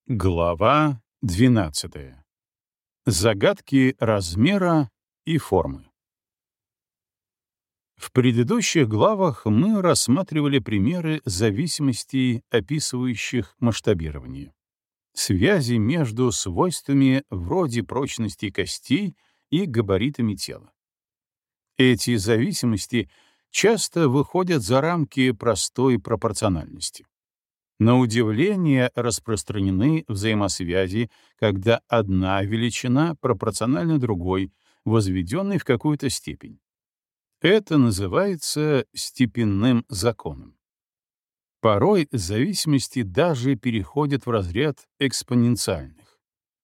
Глава 12. Загадки размера и формы. В предыдущих главах мы рассматривали примеры зависимостей, описывающих масштабирование. Связи между свойствами вроде прочности костей и габаритами тела. Эти зависимости часто выходят за рамки простой пропорциональности. На удивление распространены взаимосвязи, когда одна величина пропорциональна другой, возведенной в какую-то степень. Это называется степенным законом. Порой зависимости даже переходят в разряд экспоненциальных.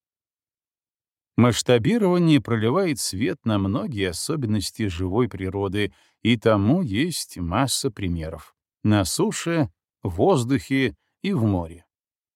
Масштабирование проливает свет на многие особенности живой природы, и тому есть масса примеров. На суше, в воздухе и в море.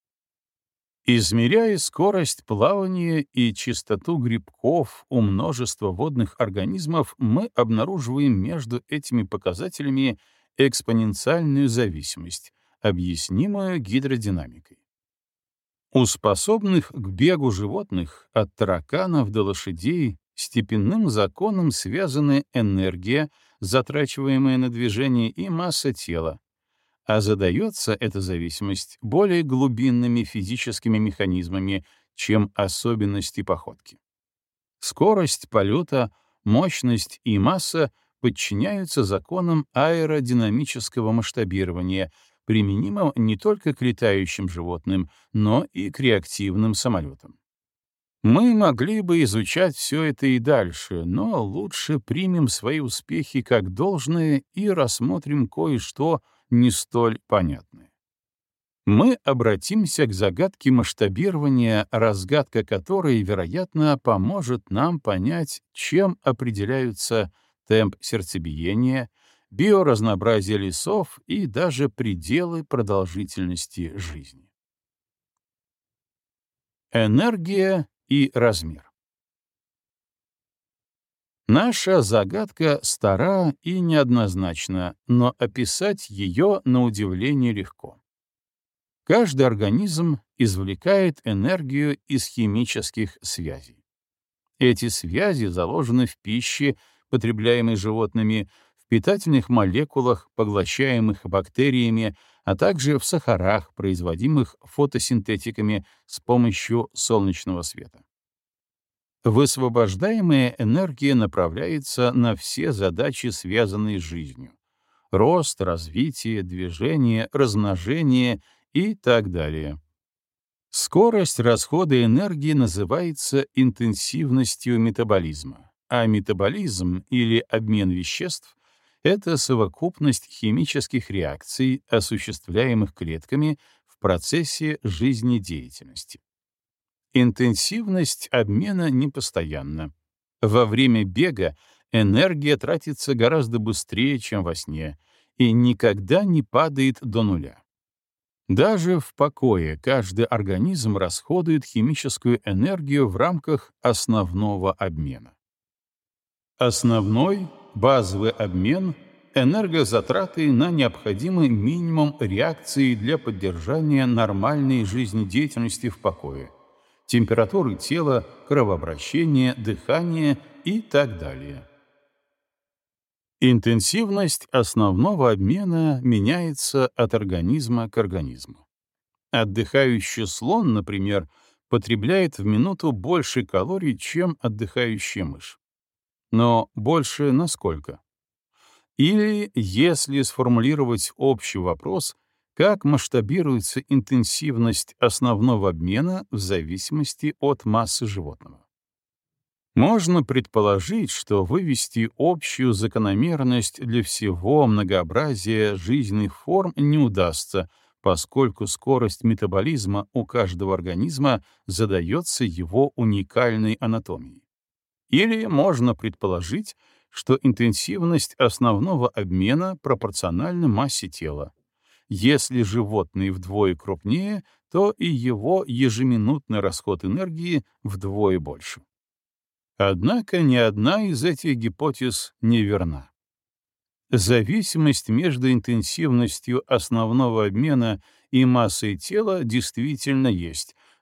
Измеряя скорость плавания и частоту грибков у множества водных организмов, мы обнаруживаем между этими показателями экспоненциальную зависимость, объяснимую гидродинамикой. У способных к бегу животных, от тараканов до лошадей, степенным законом связаны энергия, затрачиваемая на движение, и масса тела, а задается эта зависимость более глубинными физическими механизмами, чем особенности походки. Скорость полета, мощность и масса подчиняются законам аэродинамического масштабирования, применимым не только к летающим животным, но и к реактивным самолетам. Мы могли бы изучать все это и дальше, но лучше примем свои успехи как должное и рассмотрим кое-что не столь понятное. Мы обратимся к загадке масштабирования, разгадка которой, вероятно, поможет нам понять, чем определяются темп сердцебиения, биоразнообразие лесов и даже пределы продолжительности жизни. Энергия и размер. Наша загадка стара и неоднозначна, но описать ее на удивление легко. Каждый организм извлекает энергию из химических связей. Эти связи заложены в пище, потребляемой животными, в питательных молекулах, поглощаемых бактериями, а также в сахарах, производимых фотосинтетиками с помощью солнечного света. Высвобождаемая энергия направляется на все задачи, связанные с жизнью: рост, развитие, движение, размножение и так далее. Скорость расхода энергии называется интенсивностью метаболизма, а метаболизм или обмен веществ — это совокупность химических реакций, осуществляемых клетками в процессе жизнедеятельности. Интенсивность обмена непостоянна. Во время бега энергия тратится гораздо быстрее, чем во сне, и никогда не падает до нуля. Даже в покое каждый организм расходует химическую энергию в рамках основного обмена. Основной, базовый обмен — энергозатраты на необходимый минимум реакции для поддержания нормальной жизнедеятельности в покое, температуры тела, кровообращения, дыхания и так далее. Интенсивность основного обмена меняется от организма к организму. Отдыхающий слон, например, потребляет в минуту больше калорий, чем отдыхающая мышь. Но больше насколько? Или, если сформулировать общий вопрос, как масштабируется интенсивность основного обмена в зависимости от массы животного? Можно предположить, что вывести общую закономерность для всего многообразия жизненных форм не удастся, поскольку скорость метаболизма у каждого организма задается его уникальной анатомией. Или можно предположить, что интенсивность основного обмена пропорциональна массе тела. Если животное вдвое крупнее, то и его ежеминутный расход энергии вдвое больше. Однако ни одна из этих гипотез не верна. Зависимость между интенсивностью основного обмена и массой тела действительно есть,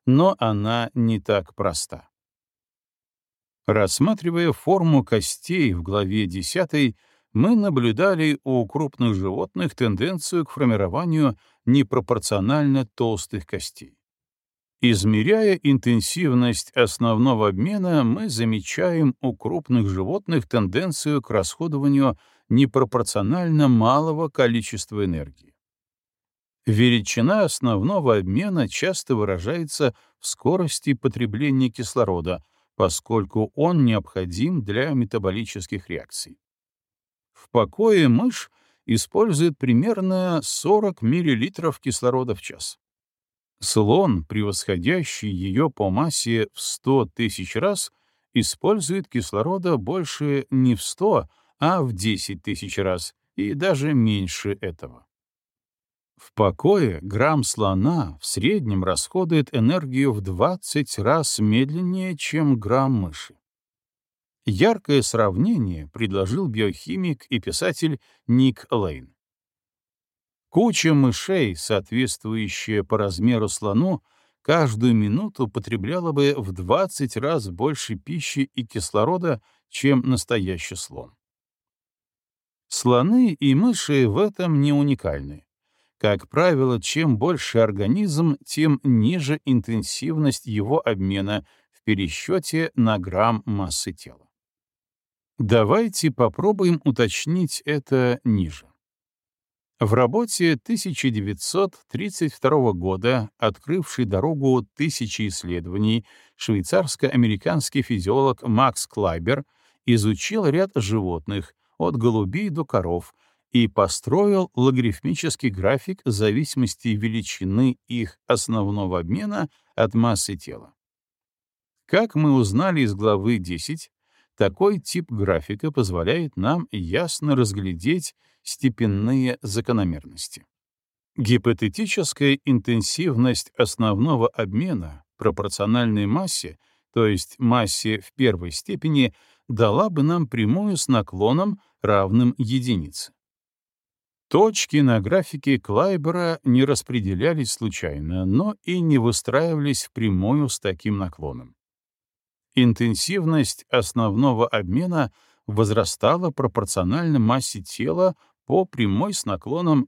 Но она не так проста. Рассматривая форму костей в главе 10, мы наблюдали у крупных животных тенденцию к формированию непропорционально толстых костей. Измеряя интенсивность основного обмена, мы замечаем у крупных животных тенденцию к расходованию непропорционально малого количества энергии. Величина основного обмена часто выражается в скорости потребления кислорода, поскольку он необходим для метаболических реакций. В покое мышь использует примерно 40 мл кислорода в час. Слон, превосходящий ее по массе в 100 тысяч раз, использует кислорода больше не в 100, а в 10 тысяч раз, и даже меньше этого. В покое грамм слона в среднем расходует энергию в 20 раз медленнее, чем грамм мыши. Яркое сравнение предложил биохимик и писатель Ник Лейн. Куча мышей, соответствующая по размеру слону, каждую минуту потребляла бы в 20 раз больше пищи и кислорода, чем настоящий слон. Слоны и мыши в этом не уникальны. Как правило, чем больше организм, тем ниже интенсивность его обмена в пересчете на грамм массы тела. Давайте попробуем уточнить это ниже. В работе 1932 года, открывшей дорогу тысячи исследований, швейцарско-американский физиолог Макс Клайбер изучил ряд животных, от голубей до коров, и построил логарифмический график зависимости величины их основного обмена от массы тела. Как мы узнали из главы 10, такой тип графика позволяет нам ясно разглядеть степенные закономерности. Гипотетическая интенсивность основного обмена пропорциональной массе, то есть массе в первой степени, дала бы нам прямую с наклоном, равным единице. Точки на графике Клайбера не распределялись случайно, но и не выстраивались впрямую с таким наклоном. Интенсивность основного обмена возрастала пропорционально массе тела по прямой с наклоном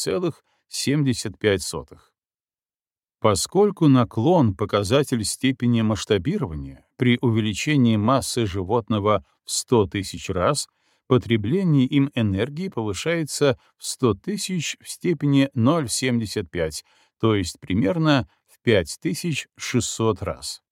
0,75. Поскольку наклон — показатель степени масштабирования, при увеличении массы животного в 100 тысяч раз потребление им энергии повышается в 100 тысяч в степени 0,75, то есть примерно в 5600 раз.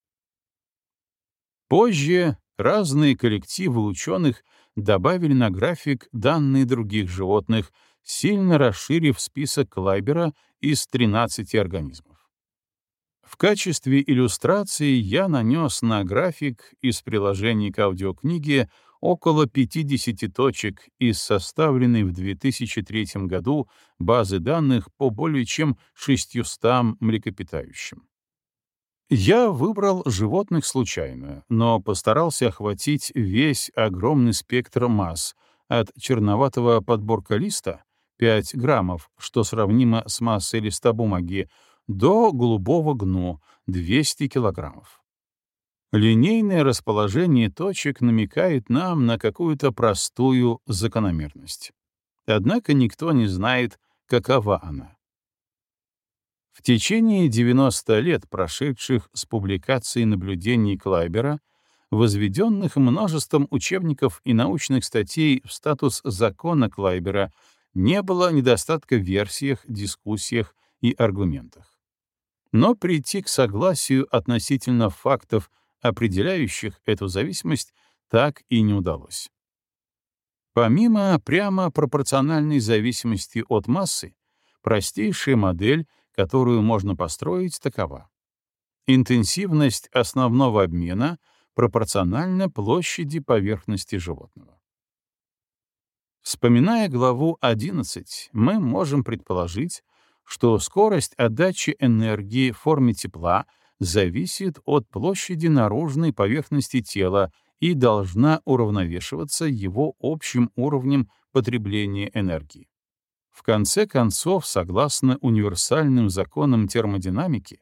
Позже разные коллективы ученых добавили на график данные других животных, сильно расширив список Клайбера из 13 организмов. В качестве иллюстрации я нанес на график из приложения к аудиокниге около 50 точек из составленной в 2003 году базы данных по более чем 600 млекопитающим. Я выбрал животных случайно, но постарался охватить весь огромный спектр масс, от черноватого подборка-листа 5 граммов, что сравнимо с массой листа бумаги, до голубого гну 200 килограммов. Линейное расположение точек намекает нам на какую-то простую закономерность. Однако никто не знает, какова она. В течение 90 лет, прошедших с публикацией наблюдений Клайбера, возведенных множеством учебников и научных статей в статус закона Клайбера, не было недостатка в версиях, дискуссиях и аргументах. Но прийти к согласию относительно фактов, определяющих эту зависимость, так и не удалось. Помимо прямо пропорциональной зависимости от массы, простейшая модель, которую можно построить, такова. Интенсивность основного обмена пропорциональна площади поверхности животного. Вспоминая главу 11, мы можем предположить, что скорость отдачи энергии в форме тепла зависит от площади наружной поверхности тела и должна уравновешиваться его общим уровнем потребления энергии. В конце концов, согласно универсальным законам термодинамики,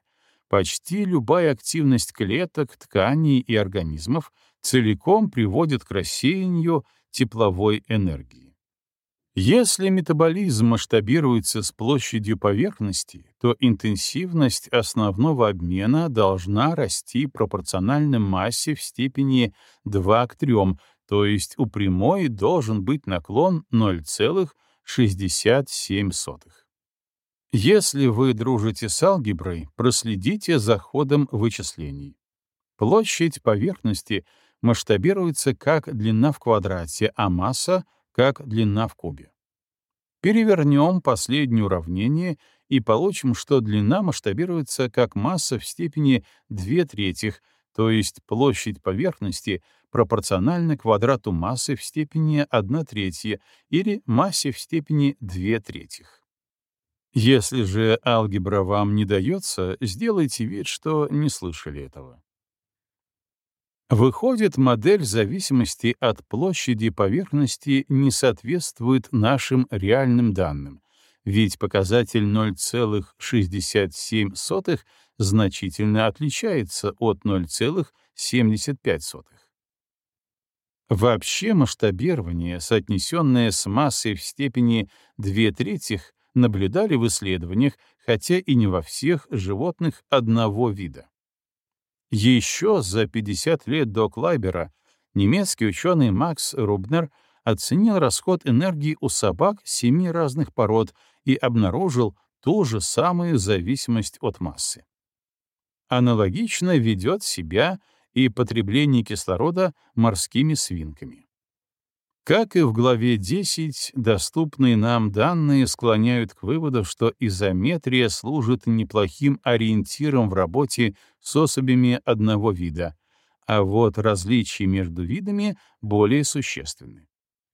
Почти любая активность клеток, тканей и организмов целиком приводит к рассеянию тепловой энергии. Если метаболизм масштабируется с площадью поверхности, то интенсивность основного обмена должна расти пропорционально массе в степени 2 к 3, то есть у прямой должен быть наклон 0,67. Если вы дружите с алгеброй, проследите за ходом вычислений. Площадь поверхности масштабируется как длина в квадрате, а масса — как длина в кубе. Перевернем последнее уравнение и получим, что длина масштабируется как масса в степени 2/3, то есть площадь поверхности пропорциональна квадрату массы в степени 1/3 или массе в степени 2/3. Если же алгебра вам не дается, сделайте вид, что не слышали этого. Выходит, модель зависимости от площади поверхности не соответствует нашим реальным данным, ведь показатель 0,67 значительно отличается от 0,75. Вообще масштабирование, соотнесенное с массой в степени 2/3, наблюдали в исследованиях, хотя и не во всех животных одного вида. Еще за 50 лет до Клайбера немецкий ученый Макс Рубнер оценил расход энергии у собак 7 разных пород и обнаружил ту же самую зависимость от массы. Аналогично ведет себя и потребление кислорода морскими свинками. Как и в главе 10, доступные нам данные склоняют к выводу, что изометрия служит неплохим ориентиром в работе с особями одного вида, а вот различия между видами более существенны.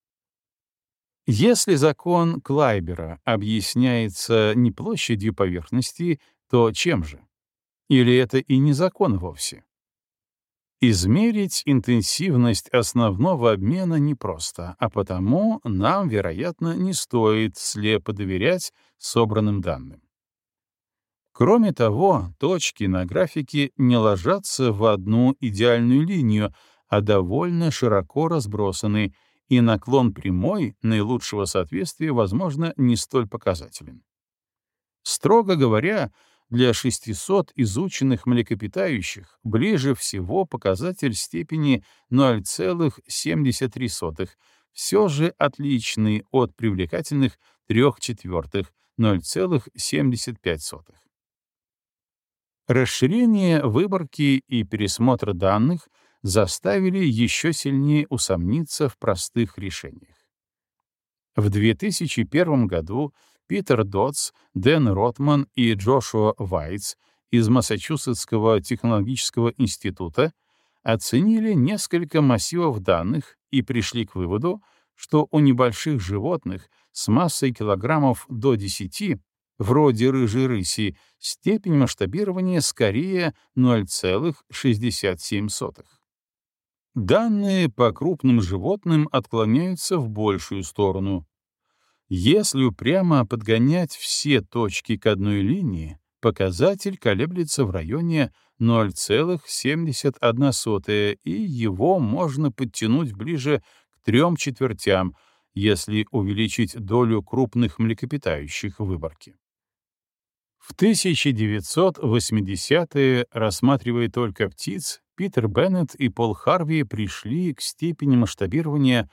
Если закон Клайбера объясняется не площадью поверхности, то чем же? Или это и не закон вовсе? Измерить интенсивность основного обмена непросто, а потому нам, вероятно, не стоит слепо доверять собранным данным. Кроме того, точки на графике не ложатся в одну идеальную линию, а довольно широко разбросаны, и наклон прямой наилучшего соответствия, возможно, не столь показателен. Строго говоря, для 600 изученных млекопитающих ближе всего показатель степени 0,73, все же отличный от привлекательных 3/4 0,75. Расширение выборки и пересмотр данных заставили еще сильнее усомниться в простых решениях. В 2001 году Питер Дотс, Дэн Ротман и Джошуа Вайтс из Массачусетского технологического института оценили несколько массивов данных и пришли к выводу, что у небольших животных с массой килограммов до 10, вроде рыжей рыси, степень масштабирования скорее 0,67. Данные по крупным животным отклоняются в большую сторону. Если упрямо подгонять все точки к одной линии, показатель колеблется в районе 0,71, и его можно подтянуть ближе к 3/4, если увеличить долю крупных млекопитающих в выборке. В 1980-е, рассматривая только птиц, Питер Беннет и Пол Харви пришли к степени масштабирования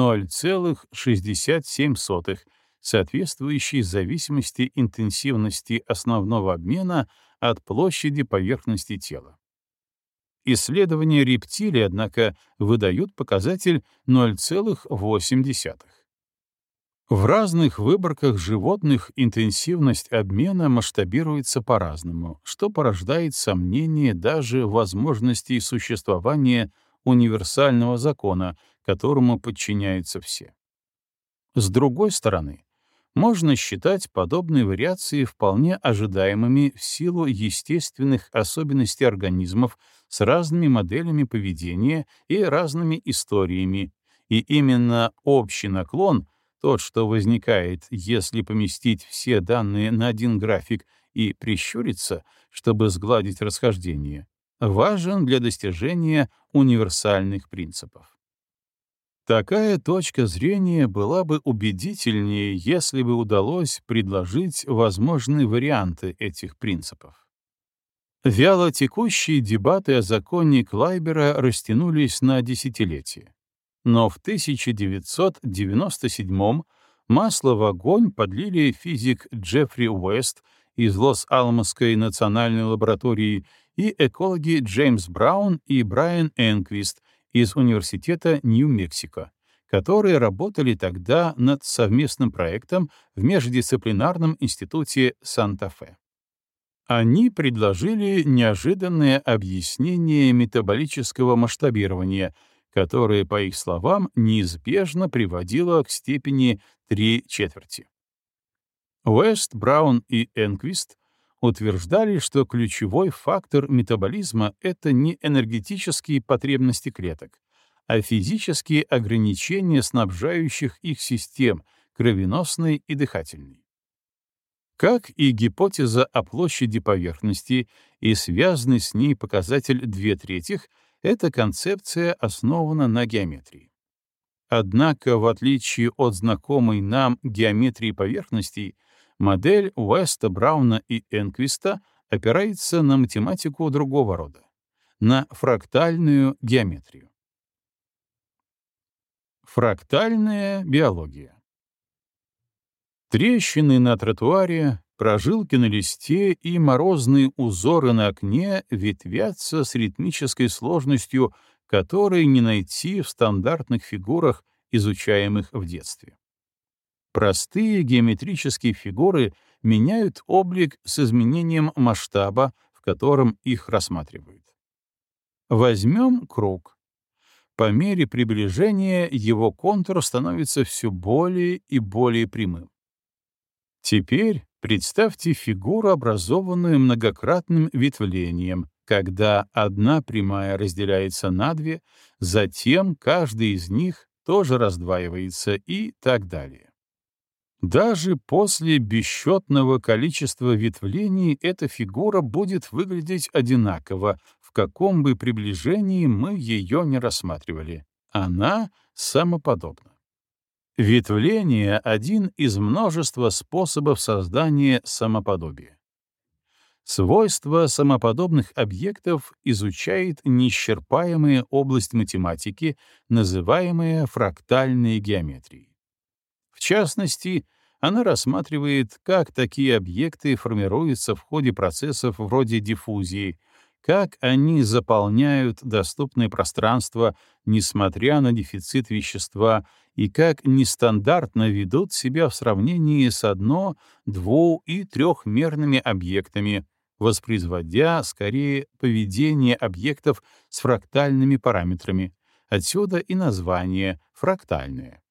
0,67, соответствующей зависимости интенсивности основного обмена от площади поверхности тела. Исследования рептилий, однако, выдают показатель 0,8. В разных выборках животных интенсивность обмена масштабируется по-разному, что порождает сомнение даже в возможности существования универсального закона, которому подчиняются все. С другой стороны, можно считать подобные вариации вполне ожидаемыми в силу естественных особенностей организмов с разными моделями поведения и разными историями, и именно общий наклон — тот, что возникает, если поместить все данные на один график и прищуриться, чтобы сгладить расхождение, важен для достижения универсальных принципов. Такая точка зрения была бы убедительнее, если бы удалось предложить возможные варианты этих принципов. Вяло текущие дебаты о законе Клайбера растянулись на десятилетия. Но в 1997 масло в огонь подлили физик Джеффри Уэст из Лос-Аламосской национальной лаборатории и экологи Джеймс Браун и Брайан Энквист из Университета Нью-Мексико, которые работали тогда над совместным проектом в Междисциплинарном институте Санта-Фе. Они предложили неожиданное объяснение метаболического масштабирования, которое, по их словам, неизбежно приводило к степени 3/4. Уэст, Браун и Энквист утверждали, что ключевой фактор метаболизма — это не энергетические потребности клеток, а физические ограничения снабжающих их систем — кровеносной и дыхательной. Как и гипотеза о площади поверхности и связанный с ней показатель 2/3, эта концепция основана на геометрии. Однако, в отличие от знакомой нам геометрии поверхностей, модель Уэста, Брауна и Энквиста опирается на математику другого рода, на фрактальную геометрию. Фрактальная биология. Трещины на тротуаре, прожилки на листе и морозные узоры на окне ветвятся с ритмической сложностью, которой не найти в стандартных фигурах, изучаемых в детстве. Простые геометрические фигуры меняют облик с изменением масштаба, в котором их рассматривают. Возьмем круг. По мере приближения его контур становится все более и более прямым. Теперь представьте фигуру, образованную многократным ветвлением, когда одна прямая разделяется на две, затем каждый из них тоже раздваивается и так далее. Даже после бесчетного количества ветвлений эта фигура будет выглядеть одинаково, в каком бы приближении мы ее не рассматривали. Она самоподобна. Ветвление — один из множества способов создания самоподобия. Свойства самоподобных объектов изучает неисчерпаемая область математики, называемая фрактальной геометрией. В частности, она рассматривает, как такие объекты формируются в ходе процессов вроде диффузии, как они заполняют доступное пространство, несмотря на дефицит вещества, и как нестандартно ведут себя в сравнении с дво- и трехмерными объектами, воспроизводя скорее поведение объектов с фрактальными параметрами. Отсюда и название «фрактальное».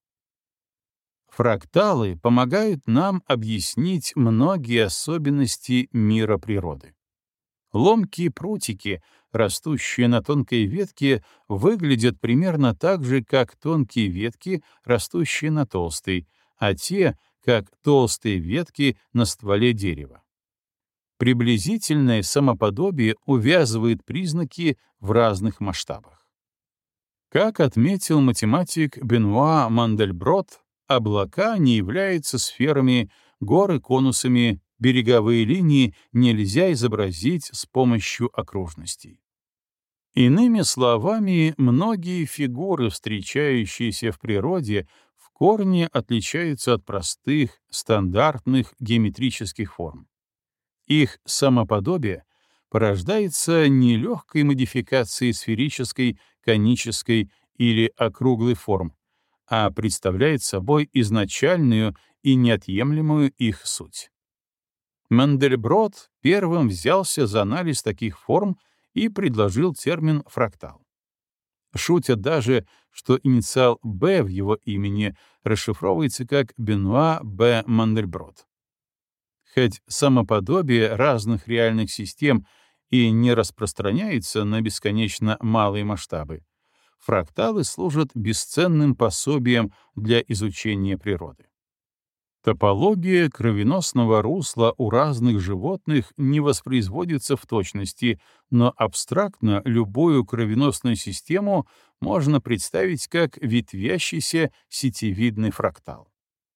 Фракталы помогают нам объяснить многие особенности мира природы. Ломкие прутики, растущие на тонкой ветке, выглядят примерно так же, как тонкие ветки, растущие на толстой, а те, как толстые ветки на стволе дерева. Приблизительное самоподобие увязывает признаки в разных масштабах. Как отметил математик Бенуа Мандельброт, облака не являются сферами, горы — конусами, береговые линии нельзя изобразить с помощью окружностей. Иными словами, многие фигуры, встречающиеся в природе, в корне отличаются от простых, стандартных геометрических форм. Их самоподобие порождается не легкой модификацией сферической, конической или округлой форм, а представляет собой изначальную и неотъемлемую их суть. Мандельброт первым взялся за анализ таких форм и предложил термин «фрактал». Шутят даже, что инициал «Б» в его имени расшифровывается как Бенуа Б. Мандельброт. Хоть самоподобие разных реальных систем и не распространяется на бесконечно малые масштабы, фракталы служат бесценным пособием для изучения природы. Топология кровеносного русла у разных животных не воспроизводится в точности, но абстрактно любую кровеносную систему можно представить как ветвящийся сетевидный фрактал.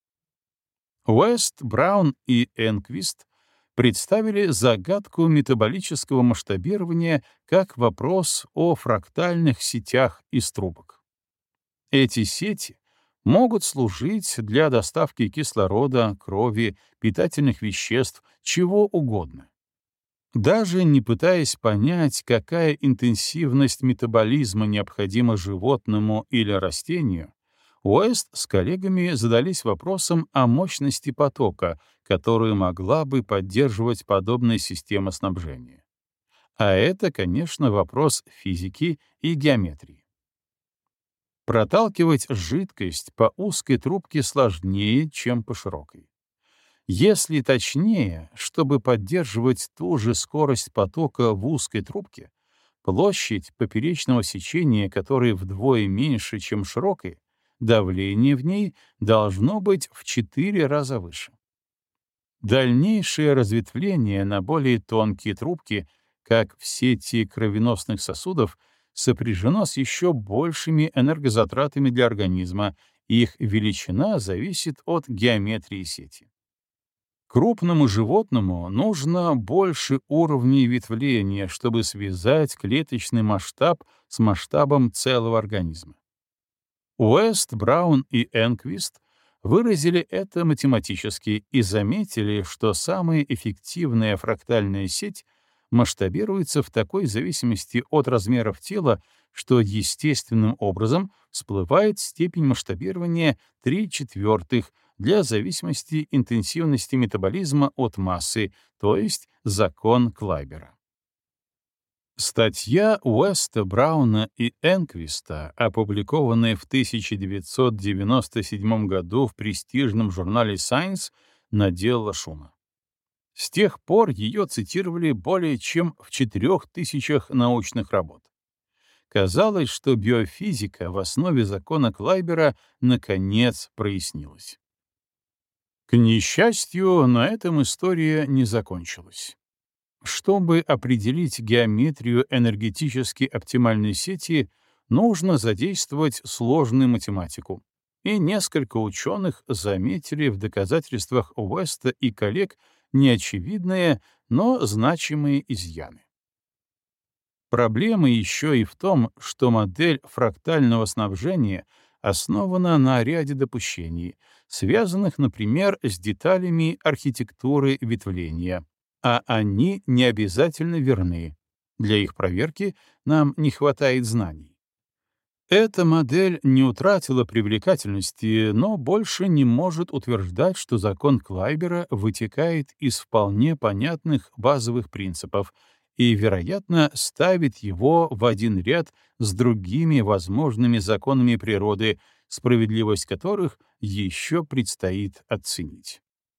Уэст, Браун и Энквист представили загадку метаболического масштабирования как вопрос о фрактальных сетях из трубок. Эти сети могут служить для доставки кислорода, крови, питательных веществ, чего угодно. Даже не пытаясь понять, какая интенсивность метаболизма необходима животному или растению, Уэст с коллегами задались вопросом о мощности потока, которую могла бы поддерживать подобная система снабжения. А это, конечно, вопрос физики и геометрии. Проталкивать жидкость по узкой трубке сложнее, чем по широкой. Если точнее, чтобы поддерживать ту же скорость потока в узкой трубке, площадь поперечного сечения, которой вдвое меньше, чем широкой, давление в ней должно быть в 4 раза выше. Дальнейшее разветвление на более тонкие трубки, как в сети кровеносных сосудов, сопряжено с еще большими энергозатратами для организма, и их величина зависит от геометрии сети. Крупному животному нужно больше уровней ветвления, чтобы связать клеточный масштаб с масштабом целого организма. Уэст, Браун и Энквист выразили это математически и заметили, что самая эффективная фрактальная сеть масштабируется в такой зависимости от размеров тела, что естественным образом всплывает степень масштабирования 3/4 для зависимости интенсивности метаболизма от массы, то есть закон Клайбера. Статья Уэста, Брауна и Энквиста, опубликованная в 1997 году в престижном журнале Science, наделала шума. С тех пор ее цитировали более чем в 4000 научных работ. Казалось, что биофизика в основе закона Клайбера наконец прояснилась. К несчастью, на этом история не закончилась. Чтобы определить геометрию энергетически оптимальной сети, нужно задействовать сложную математику. И несколько ученых заметили в доказательствах Уэста и коллег неочевидные, но значимые изъяны. Проблема еще и в том, что модель фрактального снабжения основана на ряде допущений, связанных, например, с деталями архитектуры ветвления, а они не обязательно верны. Для их проверки нам не хватает знаний. Эта модель не утратила привлекательности, но больше не может утверждать, что закон Клайбера вытекает из вполне понятных базовых принципов и, вероятно, ставит его в один ряд с другими возможными законами природы, справедливость которых еще предстоит оценить.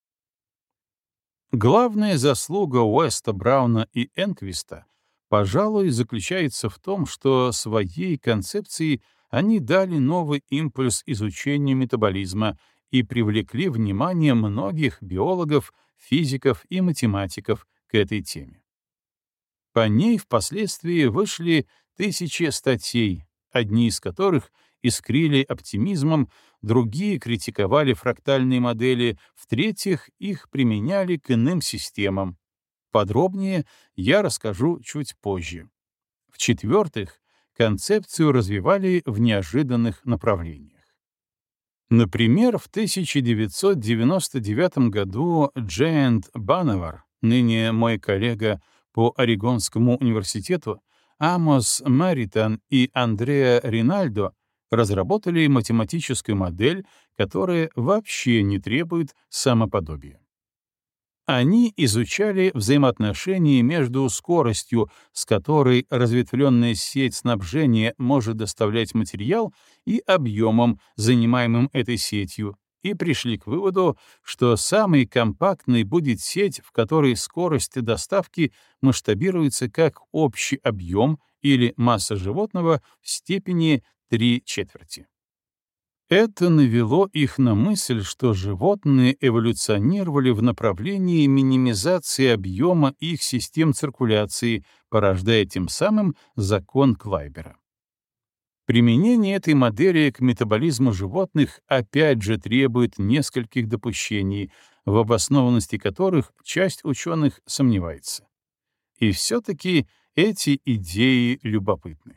Главная заслуга Уэста, Брауна и Энквиста, пожалуй, заключается в том, что своей концепцией они дали новый импульс изучению метаболизма и привлекли внимание многих биологов, физиков и математиков к этой теме. По ней впоследствии вышли тысячи статей, одни из которых искрили оптимизмом, другие критиковали фрактальные модели, в-третьих, их применяли к иным системам. Подробнее я расскажу чуть позже. В-четвертых, концепцию развивали в неожиданных направлениях. Например, в 1999 году Джейн Банневар, ныне мой коллега по Орегонскому университету, Амос Маритан и Андреа Ринальдо разработали математическую модель, которая вообще не требует самоподобия. Они изучали взаимоотношения между скоростью, с которой разветвленная сеть снабжения может доставлять материал, и объемом, занимаемым этой сетью, и пришли к выводу, что самой компактной будет сеть, в которой скорость доставки масштабируется как общий объем или масса животного в степени 3/4. Это навело их на мысль, что животные эволюционировали в направлении минимизации объема их систем циркуляции, порождая тем самым закон Клайбера. Применение этой модели к метаболизму животных опять же требует нескольких допущений, в обоснованности которых часть ученых сомневается. И все-таки эти идеи любопытны.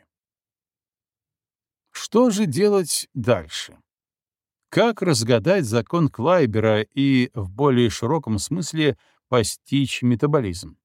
Что же делать дальше? Как разгадать закон Клайбера и, в более широком смысле, постичь метаболизм?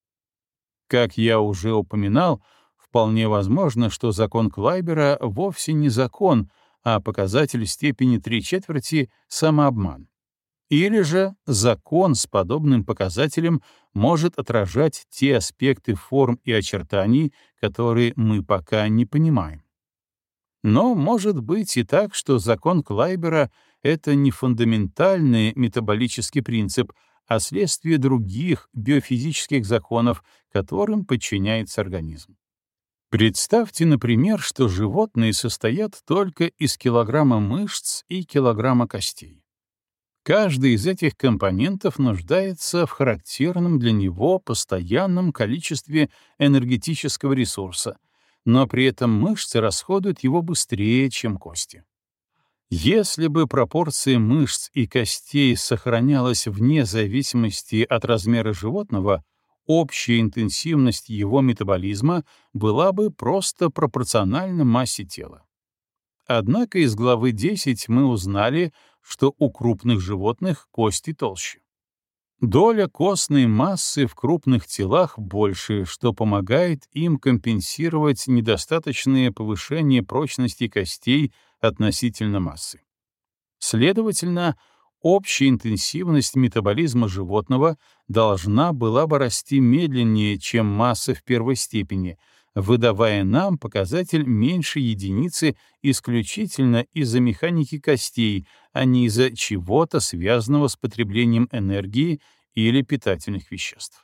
Как я уже упоминал, вполне возможно, что закон Клайбера вовсе не закон, а показатель степени 3/4 самообман. Или же закон с подобным показателем может отражать те аспекты форм и очертаний, которые мы пока не понимаем. Но может быть и так, что закон Клайбера — это не фундаментальный метаболический принцип, а следствие других биофизических законов, которым подчиняется организм. Представьте, например, что животные состоят только из килограмма мышц и килограмма костей. Каждый из этих компонентов нуждается в характерном для него постоянном количестве энергетического ресурса, но при этом мышцы расходуют его быстрее, чем кости. Если бы пропорция мышц и костей сохранялась вне зависимости от размера животного, общая интенсивность его метаболизма была бы просто пропорциональна массе тела. Однако из главы 10 мы узнали, что у крупных животных кости толще. Доля костной массы в крупных телах больше, что помогает им компенсировать недостаточное повышение прочности костей относительно массы. Следовательно, общая интенсивность метаболизма животного должна была бы расти медленнее, чем масса в первой степени, выдавая нам показатель меньше единицы исключительно из-за механики костей, а не из-за чего-то связанного с потреблением энергии или питательных веществ.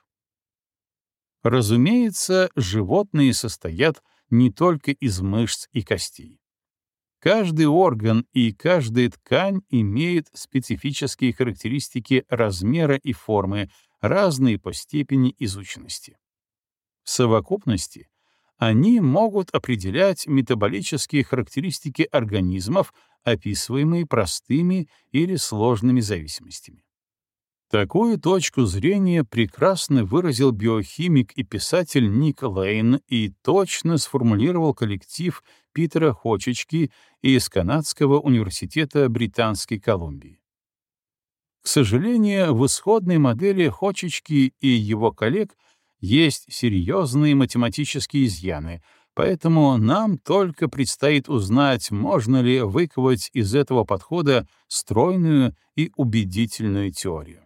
Разумеется, животные состоят не только из мышц и костей. Каждый орган и каждая ткань имеет специфические характеристики размера и формы, разные по степени изученности. В совокупности они могут определять метаболические характеристики организмов, описываемые простыми или сложными зависимостями. Такую точку зрения прекрасно выразил биохимик и писатель Ник Лейн и точно сформулировал коллектив Питера Хочички из Канадского университета Британской Колумбии. К сожалению, в исходной модели Хочички и его коллег есть серьезные математические изъяны, поэтому нам только предстоит узнать, можно ли выковать из этого подхода стройную и убедительную теорию.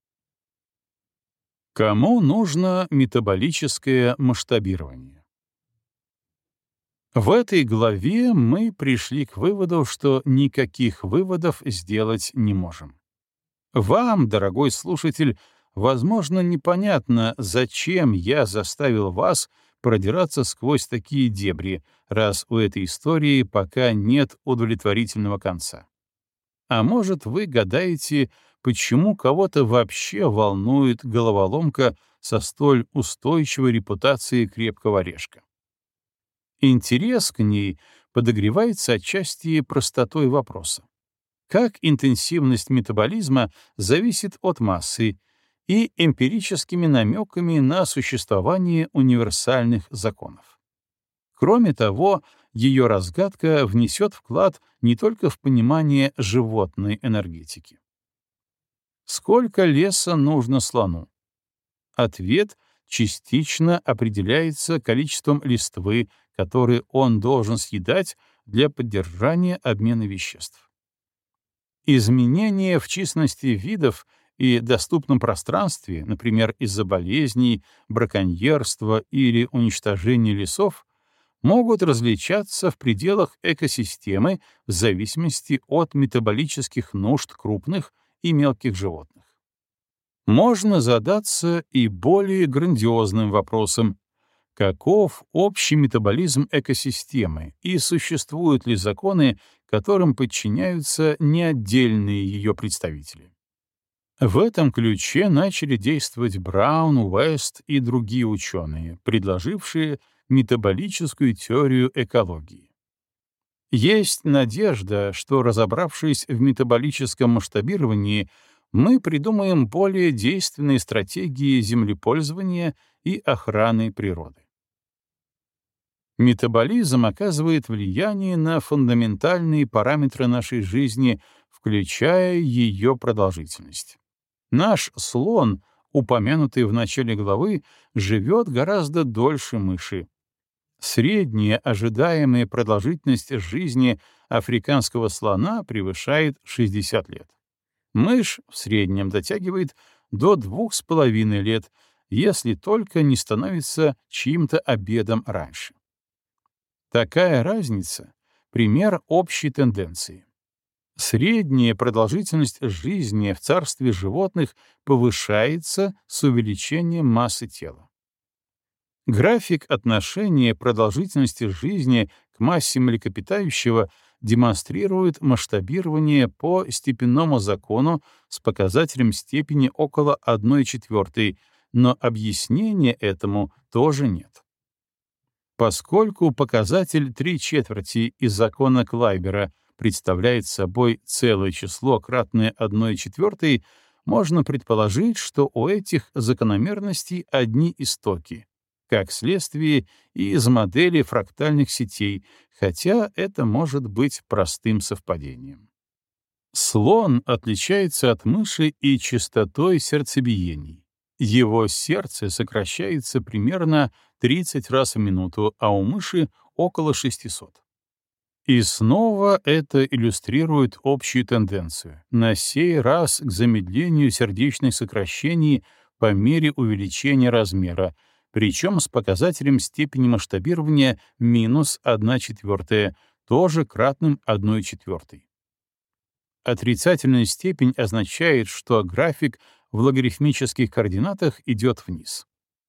Кому нужно метаболическое масштабирование? В этой главе мы пришли к выводу, что никаких выводов сделать не можем. Вам, дорогой слушатель, возможно, непонятно, зачем я заставил вас продираться сквозь такие дебри, раз у этой истории пока нет удовлетворительного конца. А может, вы гадаете, почему кого-то вообще волнует головоломка со столь устойчивой репутацией крепкого орешка? Интерес к ней подогревается отчасти простотой вопроса. Как интенсивность метаболизма зависит от массы и эмпирическими намеками на существование универсальных законов. Кроме того, ее разгадка внесет вклад не только в понимание животной энергетики. Сколько леса нужно слону? Ответ частично определяется количеством листвы, которые он должен съедать для поддержания обмена веществ. Изменения в численности видов и доступном пространстве, например, из-за болезней, браконьерства или уничтожения лесов, могут различаться в пределах экосистемы в зависимости от метаболических нужд крупных и мелких животных. Можно задаться и более грандиозным вопросом: Каков общий метаболизм экосистемы и существуют ли законы, которым подчиняются не отдельные ее представители? В этом ключе начали действовать Браун, Уэст и другие ученые, предложившие метаболическую теорию экологии. Есть надежда, что, разобравшись в метаболическом масштабировании, мы придумаем более действенные стратегии землепользования и охраны природы. Метаболизм оказывает влияние на фундаментальные параметры нашей жизни, включая ее продолжительность. Наш слон, упомянутый в начале главы, живет гораздо дольше мыши. Средняя ожидаемая продолжительность жизни африканского слона превышает 60 лет. Мышь в среднем дотягивает до 2,5 лет, если только не становится чьим-то обедом раньше. Такая разница — пример общей тенденции. Средняя продолжительность жизни в царстве животных повышается с увеличением массы тела. График отношения продолжительности жизни к массе млекопитающего демонстрирует масштабирование по степенному закону с показателем степени около 1/4, но объяснения этому тоже нет. Поскольку показатель 3/4 из закона Клайбера представляет собой целое число, кратное 1/4, можно предположить, что у этих закономерностей одни истоки, как следствие и из модели фрактальных сетей, хотя это может быть простым совпадением. Слон отличается от мыши и частотой сердцебиений. Его сердце сокращается примерно 30 раз в минуту, а у мыши — около 600. И снова это иллюстрирует общую тенденцию, на сей раз к замедлению сердечных сокращений по мере увеличения размера, причем с показателем степени масштабирования -1/4, тоже кратным 1/4. Отрицательная степень означает, что график в логарифмических координатах идет вниз.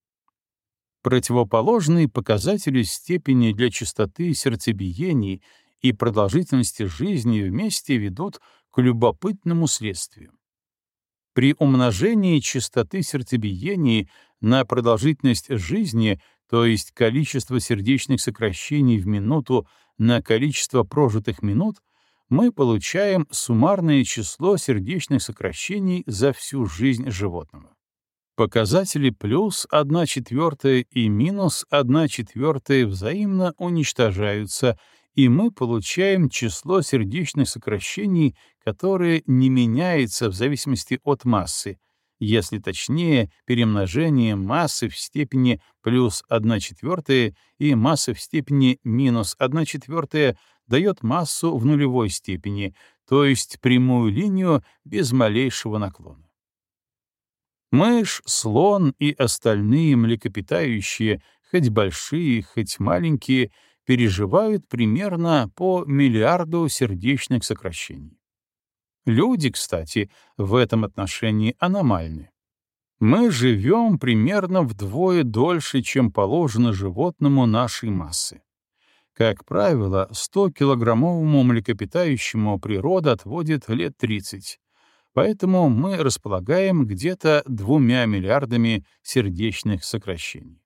Противоположные показатели степени для частоты сердцебиений и продолжительности жизни вместе ведут к любопытному следствию. При умножении частоты сердцебиений на продолжительность жизни, то есть количество сердечных сокращений в минуту на количество прожитых минут, мы получаем суммарное число сердечных сокращений за всю жизнь животного. Показатели плюс 1/4 и минус 1/4 взаимно уничтожаются, и мы получаем число сердечных сокращений, которое не меняется в зависимости от массы, если точнее, перемножение массы в степени плюс 1/4 и массы в степени минус 1/4 дает массу в нулевой степени, то есть прямую линию без малейшего наклона. Мышь, слон и остальные млекопитающие, хоть большие, хоть маленькие, переживают примерно по миллиарду сердечных сокращений. Люди, кстати, в этом отношении аномальны. Мы живем примерно вдвое дольше, чем положено животному нашей массы. Как правило, 100-килограммовому млекопитающему природа отводит лет 30, поэтому мы располагаем где-то 2 миллиардами сердечных сокращений.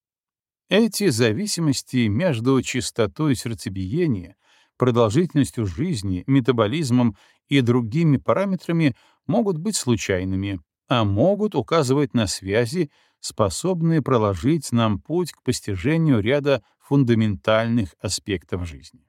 Эти зависимости между частотой сердцебиения, продолжительностью жизни, метаболизмом и другими параметрами могут быть случайными, а могут указывать на связи, способные проложить нам путь к постижению ряда фундаментальных аспектов жизни.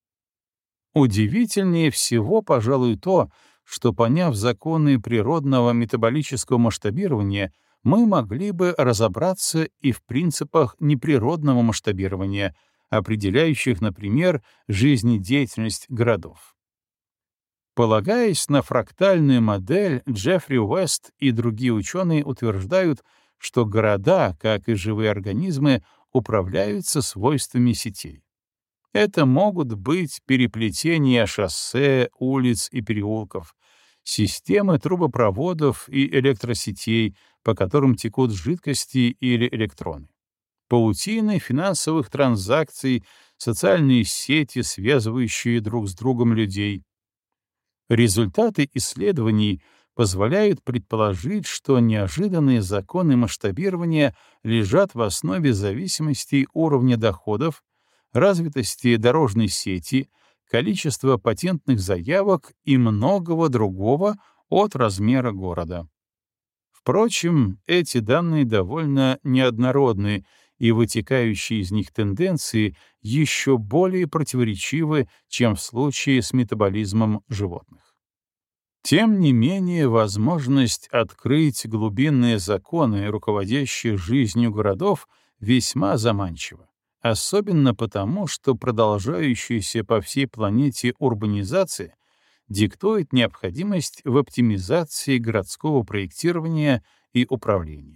Удивительнее всего, пожалуй, то, что, поняв законы природного метаболического масштабирования, мы могли бы разобраться и в принципах неприродного масштабирования, определяющих, например, жизнедеятельность городов. Полагаясь на фрактальную модель, Джеффри Уэст и другие ученые утверждают, что города, как и живые организмы, управляются свойствами сетей. Это могут быть переплетения шоссе, улиц и переулков, системы трубопроводов и электросетей, по которым текут жидкости или электроны. Паутины финансовых транзакций, социальные сети, связывающие друг с другом людей. Результаты исследований позволяют предположить, что неожиданные законы масштабирования лежат в основе зависимостей уровня доходов, развитости дорожной сети, количества патентных заявок и многого другого от размера города. Впрочем, эти данные довольно неоднородны, и вытекающие из них тенденции еще более противоречивы, чем в случае с метаболизмом животных. Тем не менее, возможность открыть глубинные законы, руководящие жизнью городов, весьма заманчива, особенно потому, что продолжающаяся по всей планете урбанизация диктует необходимость в оптимизации городского проектирования и управления.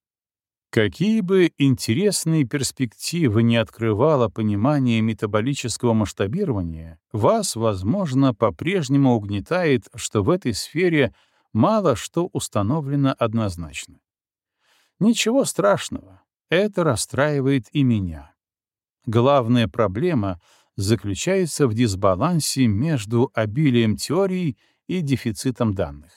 Какие бы интересные перспективы не открывало понимание метаболического масштабирования, вас, возможно, по-прежнему угнетает, что в этой сфере мало что установлено однозначно. Ничего страшного, это расстраивает и меня. Главная проблема заключается в дисбалансе между обилием теорий и дефицитом данных.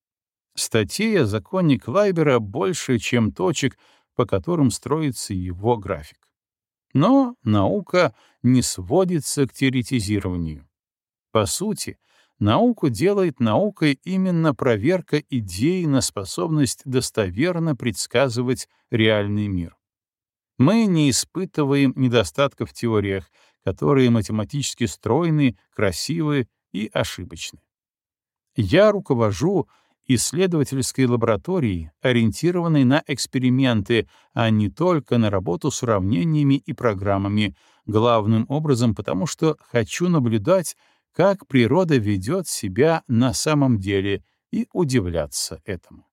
Статей о законе Клайбера больше, чем точек, по которым строится его график. Но наука не сводится к теоретизированию. По сути, науку делает наукой именно проверка идей на способность достоверно предсказывать реальный мир. Мы не испытываем недостатков в теориях, которые математически стройны, красивы и ошибочны. Я руковожу исследовательской лабораторией, ориентированной на эксперименты, а не только на работу с уравнениями и программами, главным образом потому, что хочу наблюдать, как природа ведет себя на самом деле, и удивляться этому.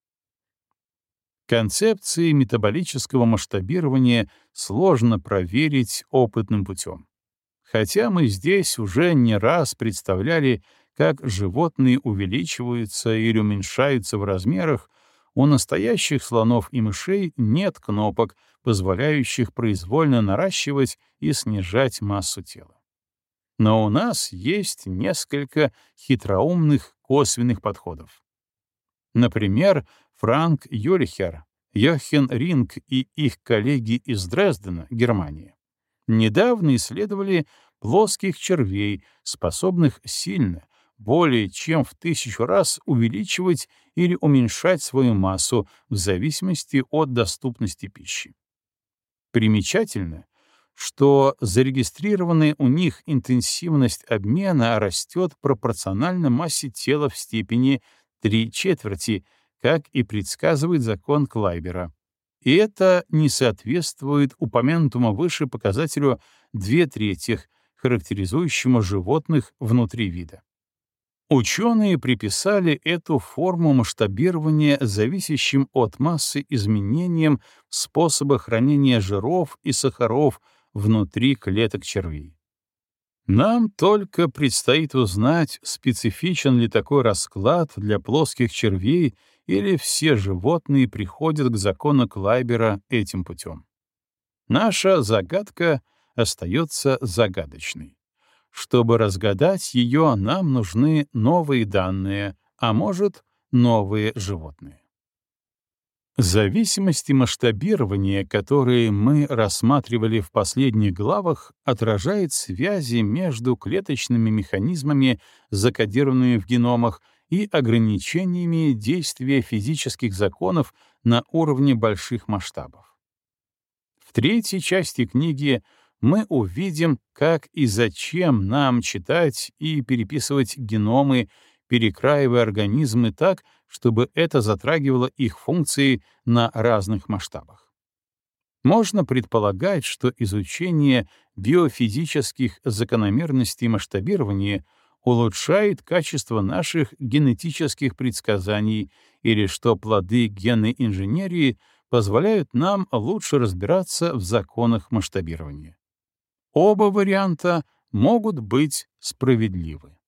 Концепции метаболического масштабирования сложно проверить опытным путем. Хотя мы здесь уже не раз представляли, как животные увеличиваются или уменьшаются в размерах, у настоящих слонов и мышей нет кнопок, позволяющих произвольно наращивать и снижать массу тела. Но у нас есть несколько хитроумных косвенных подходов. Например, Франк Юлихер, Йохен Ринг и их коллеги из Дрездена, Германия, недавно исследовали плоских червей, способных сильно, более чем в 1000 раз увеличивать или уменьшать свою массу в зависимости от доступности пищи. Примечательно, что зарегистрированная у них интенсивность обмена растет пропорционально массе тела в степени 3/4, как и предсказывает закон Клайбера. И это не соответствует упомянутому выше показателю 2/3, характеризующему животных внутри вида. Ученые приписали эту форму масштабирования зависящим от массы изменениям в способах хранения жиров и сахаров внутри клеток червей. Нам только предстоит узнать, специфичен ли такой расклад для плоских червей или все животные приходят к закону Клайбера этим путем. Наша загадка остается загадочной. Чтобы разгадать ее, нам нужны новые данные, а может, новые животные. Зависимости масштабирования, которые мы рассматривали в последних главах, отражает связи между клеточными механизмами, закодированными в геномах, и ограничениями действия физических законов на уровне больших масштабов. В третьей части книги мы увидим, как и зачем нам читать и переписывать геномы, перекраивая организмы так, чтобы это затрагивало их функции на разных масштабах. Можно предполагать, что изучение биофизических закономерностей масштабирования улучшает качество наших генетических предсказаний или что плоды генной инженерии позволяют нам лучше разбираться в законах масштабирования. Оба варианта могут быть справедливы.